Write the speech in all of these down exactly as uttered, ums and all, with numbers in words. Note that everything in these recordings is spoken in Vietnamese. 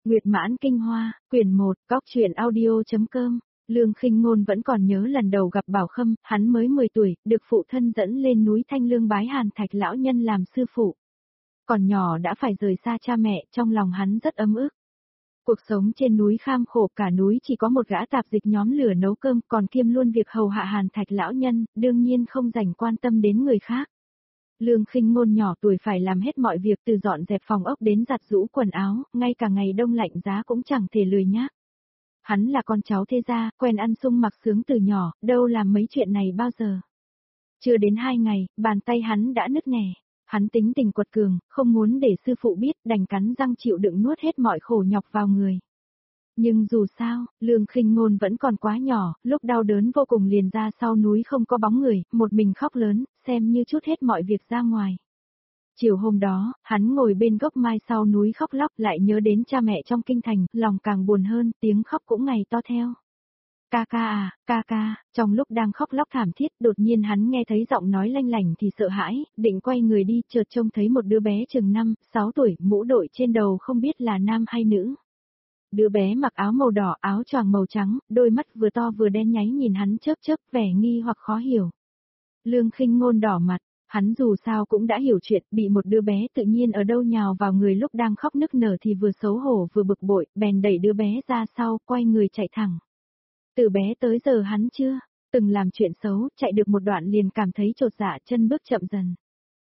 Nguyệt Mãn Kinh Hoa, quyển một, cóc truyện audio.com. Lương Khinh Ngôn vẫn còn nhớ lần đầu gặp Bảo Khâm, hắn mới mười tuổi, được phụ thân dẫn lên núi Thanh Lương bái Hàn Thạch lão nhân làm sư phụ. Còn nhỏ đã phải rời xa cha mẹ, trong lòng hắn rất ấm ức. Cuộc sống trên núi kham khổ, cả núi chỉ có một gã tạp dịch nhóm lửa nấu cơm, còn kiêm luôn việc hầu hạ Hàn Thạch lão nhân, đương nhiên không dành quan tâm đến người khác. Lương Khinh Ngôn nhỏ tuổi phải làm hết mọi việc, từ dọn dẹp phòng ốc đến giặt giũ quần áo, ngay cả ngày đông lạnh giá cũng chẳng thể lười nhác. Hắn là con cháu thế gia, quen ăn sung mặc sướng từ nhỏ, đâu làm mấy chuyện này bao giờ. Chưa đến hai ngày, bàn tay hắn đã nứt nẻ. Hắn tính tình quật cường, không muốn để sư phụ biết, đành cắn răng chịu đựng nuốt hết mọi khổ nhọc vào người. Nhưng dù sao, Lương Khinh Ngôn vẫn còn quá nhỏ, lúc đau đớn vô cùng liền ra sau núi không có bóng người, một mình khóc lớn, xem như trút hết mọi việc ra ngoài. Chiều hôm đó, hắn ngồi bên gốc mai sau núi khóc lóc, lại nhớ đến cha mẹ trong kinh thành, lòng càng buồn hơn, tiếng khóc cũng ngày to theo. Ca ca à, ca ca, trong lúc đang khóc lóc thảm thiết, đột nhiên hắn nghe thấy giọng nói lanh lảnh thì sợ hãi, định quay người đi, chợt trông thấy một đứa bé chừng năm, sáu tuổi, mũ đội trên đầu không biết là nam hay nữ. Đứa bé mặc áo màu đỏ, áo choàng màu trắng, đôi mắt vừa to vừa đen nháy nhìn hắn chớp chớp, vẻ nghi hoặc khó hiểu. Lương Khinh Ngôn đỏ mặt, hắn dù sao cũng đã hiểu chuyện, bị một đứa bé tự nhiên ở đâu nhào vào người lúc đang khóc nức nở thì vừa xấu hổ vừa bực bội, bèn đẩy đứa bé ra sau, quay người chạy thẳng. Từ bé tới giờ hắn chưa từng làm chuyện xấu, chạy được một đoạn liền cảm thấy chột dạ, chân bước chậm dần.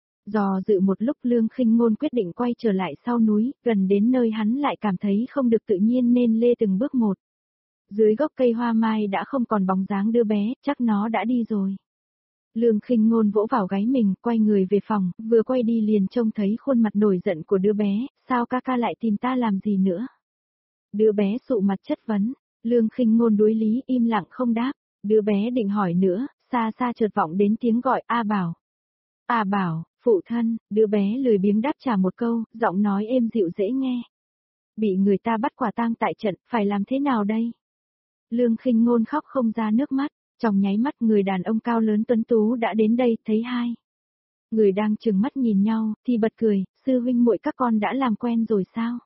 Dò dự một lúc, Lương Khinh Ngôn quyết định quay trở lại sau núi, gần đến nơi hắn lại cảm thấy không được tự nhiên nên lê từng bước một. Dưới gốc cây hoa mai đã không còn bóng dáng đứa bé, chắc nó đã đi rồi. Lương Khinh Ngôn vỗ vào gáy mình, quay người về phòng, vừa quay đi liền trông thấy khuôn mặt nổi giận của đứa bé, sao ca ca lại tìm ta làm gì nữa? Đứa bé sụ mặt chất vấn, Lương Khinh Ngôn đối lý im lặng không đáp, đứa bé định hỏi nữa, xa xa chợt vọng đến tiếng gọi A Bảo. A Bảo, phụ thân, đứa bé lười biếng đáp trả một câu, giọng nói êm dịu dễ nghe. Bị người ta bắt quả tang tại trận, phải làm thế nào đây? Lương Khinh Ngôn khóc không ra nước mắt, trong nháy mắt người đàn ông cao lớn tuấn tú đã đến đây, thấy hai người đang trừng mắt nhìn nhau, thì bật cười, sư huynh muội các con đã làm quen rồi sao?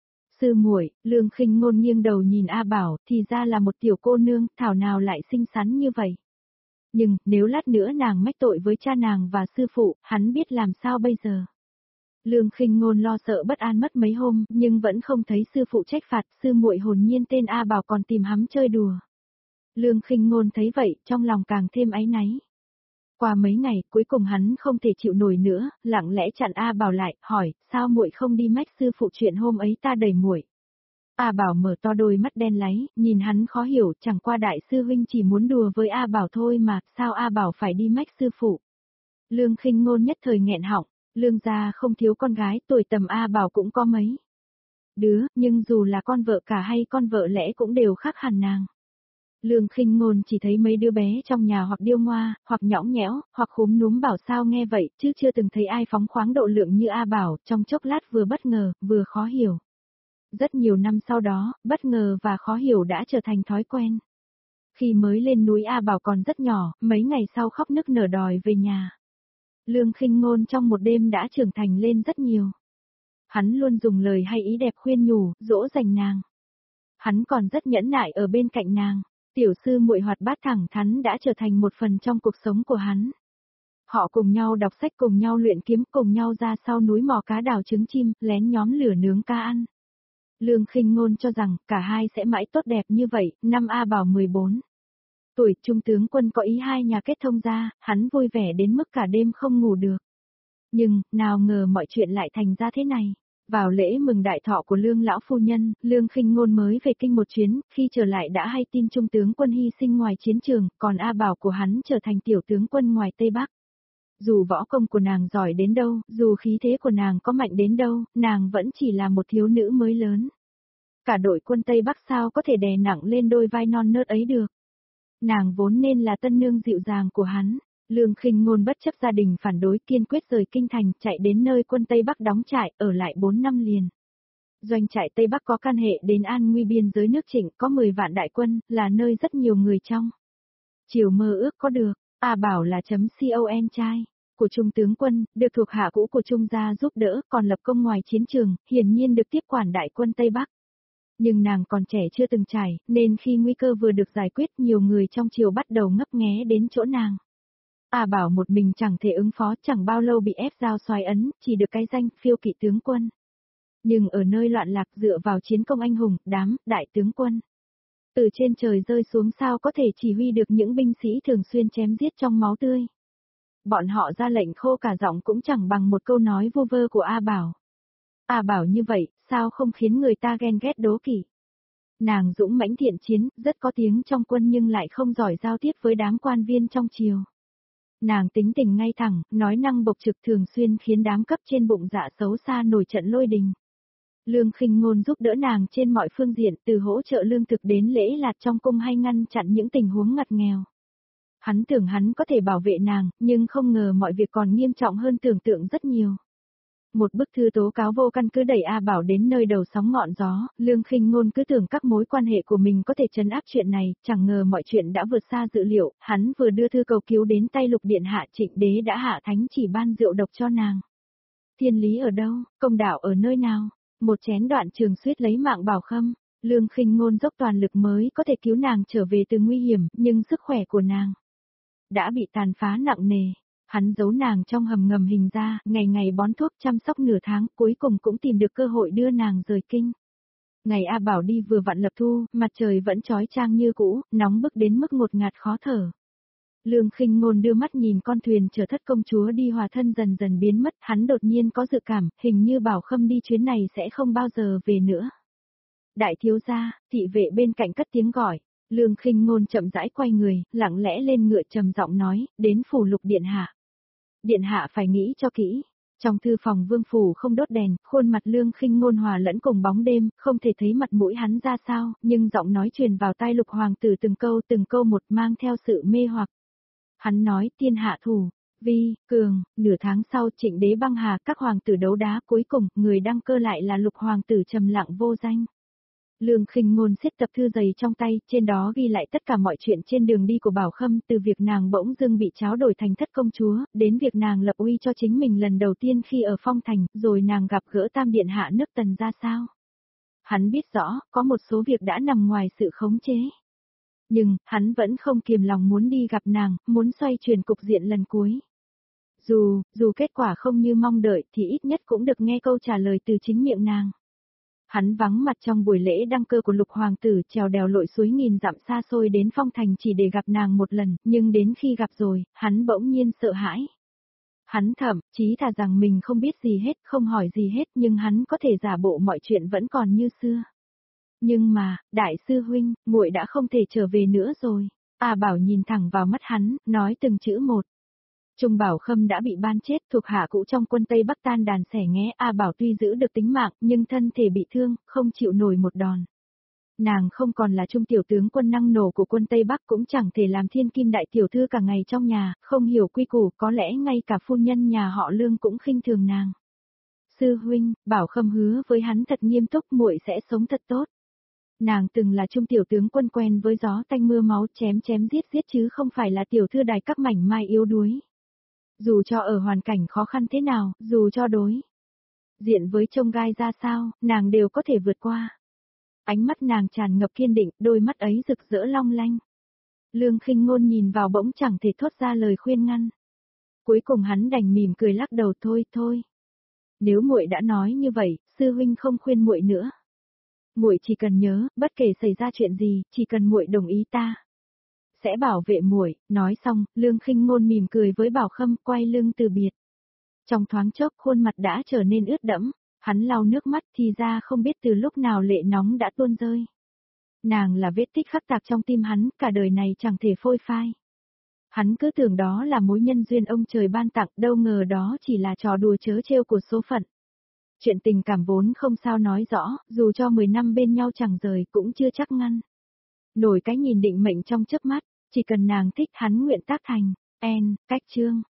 Sư muội, Lương Khinh Ngôn nghiêng đầu nhìn A Bảo, thì ra là một tiểu cô nương, thảo nào lại xinh xắn như vậy. Nhưng, nếu lát nữa nàng mách tội với cha nàng và sư phụ, hắn biết làm sao bây giờ. Lương Khinh Ngôn lo sợ bất an mất mấy hôm, nhưng vẫn không thấy sư phụ trách phạt, sư muội hồn nhiên tên A Bảo còn tìm hắn chơi đùa. Lương Khinh Ngôn thấy vậy, trong lòng càng thêm áy náy. Qua mấy ngày, cuối cùng hắn không thể chịu nổi nữa, lặng lẽ chặn A Bảo lại, hỏi, sao muội không đi mách sư phụ chuyện hôm ấy ta đẩy muội? A Bảo mở to đôi mắt đen láy, nhìn hắn khó hiểu, chẳng qua đại sư huynh chỉ muốn đùa với A Bảo thôi mà, sao A Bảo phải đi mách sư phụ? Lương Khinh Ngôn nhất thời nghẹn họng, Lương gia không thiếu con gái, tuổi tầm A Bảo cũng có mấy đứa, nhưng dù là con vợ cả hay con vợ lẽ cũng đều khác hẳn nàng. Lương Khinh Ngôn chỉ thấy mấy đứa bé trong nhà hoặc điêu ngoa, hoặc nhõng nhẽo, hoặc khúm núm bảo sao nghe vậy, chứ chưa từng thấy ai phóng khoáng độ lượng như A Bảo, trong chốc lát vừa bất ngờ, vừa khó hiểu. Rất nhiều năm sau đó, bất ngờ và khó hiểu đã trở thành thói quen. Khi mới lên núi A Bảo còn rất nhỏ, mấy ngày sau khóc nức nở đòi về nhà. Lương Khinh Ngôn trong một đêm đã trưởng thành lên rất nhiều. Hắn luôn dùng lời hay ý đẹp khuyên nhủ, dỗ dành nàng. Hắn còn rất nhẫn nại ở bên cạnh nàng. Tiểu sư muội hoạt bát thẳng thắn đã trở thành một phần trong cuộc sống của hắn. Họ cùng nhau đọc sách, cùng nhau luyện kiếm, cùng nhau ra sau núi mò cá đào trứng chim, lén nhóm lửa nướng cá ăn. Lương Khinh Ngôn cho rằng cả hai sẽ mãi tốt đẹp như vậy. Năm A Bảo mười bốn tuổi, trung tướng Quân có ý hai nhà kết thông ra, hắn vui vẻ đến mức cả đêm không ngủ được. Nhưng, nào ngờ mọi chuyện lại thành ra thế này. Vào lễ mừng đại thọ của Lương lão phu nhân, Lương Khinh Ngôn mới về kinh một chuyến, khi trở lại đã hay tin trung tướng Quân hy sinh ngoài chiến trường, còn A Bảo của hắn trở thành tiểu tướng quân ngoài Tây Bắc. Dù võ công của nàng giỏi đến đâu, dù khí thế của nàng có mạnh đến đâu, nàng vẫn chỉ là một thiếu nữ mới lớn. Cả đội quân Tây Bắc sao có thể đè nặng lên đôi vai non nớt ấy được. Nàng vốn nên là tân nương dịu dàng của hắn. Lương Khinh Ngôn bất chấp gia đình phản đối, kiên quyết rời kinh thành, chạy đến nơi quân Tây Bắc đóng trại, ở lại bốn năm liền. Doanh trại Tây Bắc có can hệ đến an nguy biên giới nước Trịnh, có mười vạn đại quân, là nơi rất nhiều người trong chiều mơ ước có được. A Bảo là chấm con trai của Trung tướng Quân, được thuộc hạ cũ của Trung gia giúp đỡ, còn lập công ngoài chiến trường, hiển nhiên được tiếp quản đại quân Tây Bắc. Nhưng nàng còn trẻ chưa từng trải, nên khi nguy cơ vừa được giải quyết nhiều người trong triều bắt đầu ngấp nghé đến chỗ nàng. A Bảo một mình chẳng thể ứng phó, chẳng bao lâu bị ép giao soái ấn, chỉ được cái danh phiêu kỵ tướng quân. Nhưng ở nơi loạn lạc dựa vào chiến công anh hùng, đám, đại tướng quân. Từ trên trời rơi xuống sao có thể chỉ huy được những binh sĩ thường xuyên chém giết trong máu tươi. Bọn họ ra lệnh khô cả giọng cũng chẳng bằng một câu nói vu vơ của A Bảo. A Bảo như vậy, sao không khiến người ta ghen ghét đố kỵ. Nàng dũng mãnh thiện chiến, rất có tiếng trong quân nhưng lại không giỏi giao tiếp với đám quan viên trong triều. Nàng tính tình ngay thẳng, nói năng bộc trực thường xuyên khiến đám cấp trên bụng dạ xấu xa nổi trận lôi đình. Lương Khinh Ngôn giúp đỡ nàng trên mọi phương diện, từ hỗ trợ lương thực đến lễ lạt trong cung hay ngăn chặn những tình huống ngặt nghèo. Hắn tưởng hắn có thể bảo vệ nàng, nhưng không ngờ mọi việc còn nghiêm trọng hơn tưởng tượng rất nhiều. Một bức thư tố cáo vô căn cứ đẩy A Bảo đến nơi đầu sóng ngọn gió, Lương Khinh Ngôn cứ tưởng các mối quan hệ của mình có thể trấn áp chuyện này, chẳng ngờ mọi chuyện đã vượt xa dự liệu, hắn vừa đưa thư cầu cứu đến tay Lục Điện Hạ, Trịnh Đế đã hạ thánh chỉ ban rượu độc cho nàng. Thiên lý ở đâu, công đạo ở nơi nào? Một chén đoạn trường suýt lấy mạng Bảo Khâm, Lương Khinh Ngôn dốc toàn lực mới có thể cứu nàng trở về từ nguy hiểm, nhưng sức khỏe của nàng đã bị tàn phá nặng nề. Hắn giấu nàng trong hầm ngầm hình ra, ngày ngày bón thuốc chăm sóc nửa tháng, cuối cùng cũng tìm được cơ hội đưa nàng rời kinh. Ngày A Bảo đi vừa vặn lập thu, mặt trời vẫn chói chang như cũ, nóng bức đến mức ngột ngạt khó thở. Lương Khinh Ngôn đưa mắt nhìn con thuyền chở thất công chúa đi hòa thân dần dần biến mất, hắn đột nhiên có dự cảm, hình như Bảo Khâm đi chuyến này sẽ không bao giờ về nữa. Đại thiếu gia, thị vệ bên cạnh cất tiếng gọi. Lương Khinh Ngôn chậm rãi quay người, lặng lẽ lên ngựa trầm giọng nói, đến phủ Lục Điện Hạ. Điện Hạ phải nghĩ cho kỹ. Trong thư phòng vương phủ không đốt đèn, khuôn mặt Lương Khinh Ngôn hòa lẫn cùng bóng đêm, không thể thấy mặt mũi hắn ra sao, nhưng giọng nói truyền vào tai Lục hoàng tử từng câu từng câu một mang theo sự mê hoặc. Hắn nói tiên hạ thủ, vi, cường, nửa tháng sau Trịnh Đế băng hà, các hoàng tử đấu đá, cuối cùng người đăng cơ lại là Lục hoàng tử trầm lặng vô danh. Lương Khinh Ngôn siết tập thư dày trong tay, trên đó ghi lại tất cả mọi chuyện trên đường đi của Bảo Khâm, từ việc nàng bỗng dưng bị tráo đổi thành thất công chúa, đến việc nàng lập uy cho chính mình lần đầu tiên khi ở Phong Thành, rồi nàng gặp gỡ Tam Điện Hạ nước Tần ra sao. Hắn biết rõ, có một số việc đã nằm ngoài sự khống chế. Nhưng, hắn vẫn không kiềm lòng muốn đi gặp nàng, muốn xoay chuyển cục diện lần cuối. Dù, dù kết quả không như mong đợi thì ít nhất cũng được nghe câu trả lời từ chính miệng nàng. Hắn vắng mặt trong buổi lễ đăng cơ của Lục hoàng tử, trèo đèo lội suối nghìn dặm xa xôi đến Phong Thành chỉ để gặp nàng một lần, nhưng đến khi gặp rồi, hắn bỗng nhiên sợ hãi. Hắn thậm chí thà rằng mình không biết gì hết, không hỏi gì hết, nhưng hắn có thể giả bộ mọi chuyện vẫn còn như xưa. Nhưng mà, đại sư huynh, muội đã không thể trở về nữa rồi. A Bảo nhìn thẳng vào mắt hắn, nói từng chữ một. Trung Bảo Khâm đã bị ban chết, thuộc hạ cũ trong quân Tây Bắc tan đàn xẻ nghé. A Bảo tuy giữ được tính mạng, nhưng thân thể bị thương, không chịu nổi một đòn. Nàng không còn là trung tiểu tướng quân năng nổ của quân Tây Bắc, cũng chẳng thể làm thiên kim đại tiểu thư cả ngày trong nhà, không hiểu quy củ, có lẽ ngay cả phu nhân nhà họ Lương cũng khinh thường nàng. Sư huynh, Bảo Khâm hứa với hắn thật nghiêm túc, muội sẽ sống thật tốt. Nàng từng là trung tiểu tướng quân quen với gió tanh mưa máu, chém chém giết giết chứ không phải là tiểu thư đài các mảnh mai yếu đuối. Dù cho ở hoàn cảnh khó khăn thế nào, dù cho đối diện với chông gai ra sao, nàng đều có thể vượt qua. Ánh mắt nàng tràn ngập kiên định, đôi mắt ấy rực rỡ long lanh. Lương Khinh Ngôn nhìn vào bỗng chẳng thể thốt ra lời khuyên ngăn. Cuối cùng hắn đành mỉm cười lắc đầu, thôi thôi. Nếu muội đã nói như vậy, sư huynh không khuyên muội nữa. Muội chỉ cần nhớ, bất kể xảy ra chuyện gì, chỉ cần muội đồng ý ta sẽ bảo vệ muội. Nói xong, Lương Khinh Ngôn mỉm cười với Bảo Khâm, quay lưng từ biệt. Trong thoáng chốc, khuôn mặt đã trở nên ướt đẫm, hắn lau nước mắt, thì ra không biết từ lúc nào lệ nóng đã tuôn rơi. Nàng là vết tích khắc tạc trong tim hắn, cả đời này chẳng thể phôi phai. Hắn cứ tưởng đó là mối nhân duyên ông trời ban tặng, đâu ngờ đó chỉ là trò đùa trớ trêu của số phận. Chuyện tình cảm vốn không sao nói rõ, dù cho mười năm bên nhau chẳng rời cũng chưa chắc ngăn nổi cái nhìn định mệnh trong chớp mắt, chỉ cần nàng thích hắn nguyện tác thành. En, cách chương.